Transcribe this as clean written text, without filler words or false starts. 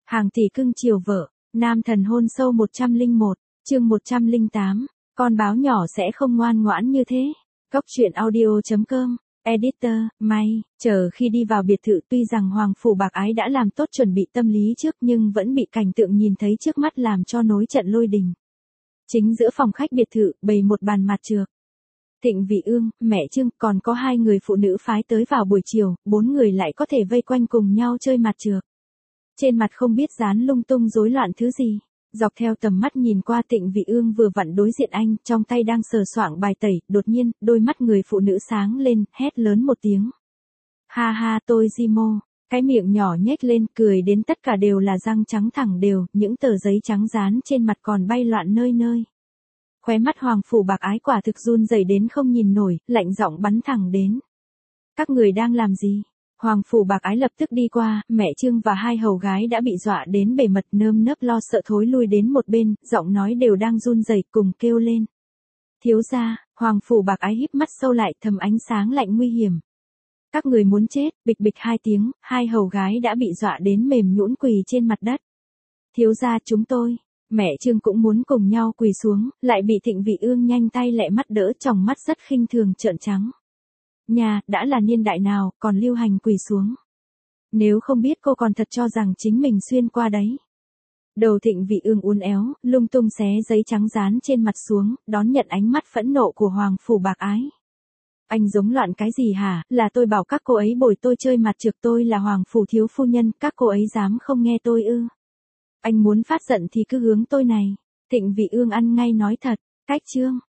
Hàng tỷ cưng chiều vợ, nam thần hôn sâu 101, chương 108, con báo nhỏ sẽ không ngoan ngoãn như thế. Góc truyện audio.com, editor, May, chờ khi đi vào biệt thự tuy rằng Hoàng Phủ Bạc Ái đã làm tốt chuẩn bị tâm lý trước nhưng vẫn bị cảnh tượng nhìn thấy trước mắt làm cho nối trận lôi đình. Chính giữa phòng khách biệt thự bày một bàn mặt trược. Thịnh Vị Ương, mẹ Trương còn có 2 người phụ nữ phái tới vào buổi chiều, 4 người lại có thể vây quanh cùng nhau chơi mặt trược. Trên mặt không biết dán lung tung rối loạn thứ gì. Dọc theo tầm mắt nhìn qua Thịnh Vị Ương vừa vặn đối diện anh, trong tay đang sờ soạng bài tẩy, đột nhiên, đôi mắt người phụ nữ sáng lên, hét lớn một tiếng. Ha ha tôi Jimo, cái miệng nhỏ nhếch lên, cười đến tất cả đều là răng trắng thẳng đều, những tờ giấy trắng dán trên mặt còn bay loạn nơi nơi. Khóe mắt Hoàng Phủ Bạc Ái quả thực run rẩy đến không nhìn nổi, lạnh giọng bắn thẳng đến. Các người đang làm gì? Hoàng Phủ Bạc Ái lập tức đi qua, mẹ Trương và 2 hầu gái đã bị dọa đến bề mật nơm nớp lo sợ thối lui đến một bên, giọng nói đều đang run rẩy cùng kêu lên. Thiếu gia, Hoàng Phủ Bạc Ái híp mắt sâu lại thầm ánh sáng lạnh nguy hiểm. Các người muốn chết, bịch bịch 2 tiếng, 2 hầu gái đã bị dọa đến mềm nhũn quỳ trên mặt đất. Thiếu gia chúng tôi. Mẹ Trương cũng muốn cùng nhau quỳ xuống, lại bị Thịnh Vị Ương nhanh tay lẹ mắt đỡ, tròng mắt rất khinh thường trợn trắng. Nhà, đã là niên đại nào, còn lưu hành quỳ xuống. Nếu không biết cô còn thật cho rằng chính mình xuyên qua đấy. Đầu Thịnh Vị Ương uốn éo, lung tung xé giấy trắng dán trên mặt xuống, đón nhận ánh mắt phẫn nộ của Hoàng Phủ Bạc Ái. Anh giống loạn cái gì hả, là tôi bảo các cô ấy bồi tôi chơi mặt trược, tôi là Hoàng Phủ thiếu phu nhân, các cô ấy dám không nghe tôi ư. Anh muốn phát giận thì cứ hướng tôi này. Thịnh Vị Ương ăn ngay nói thật, cách Trương,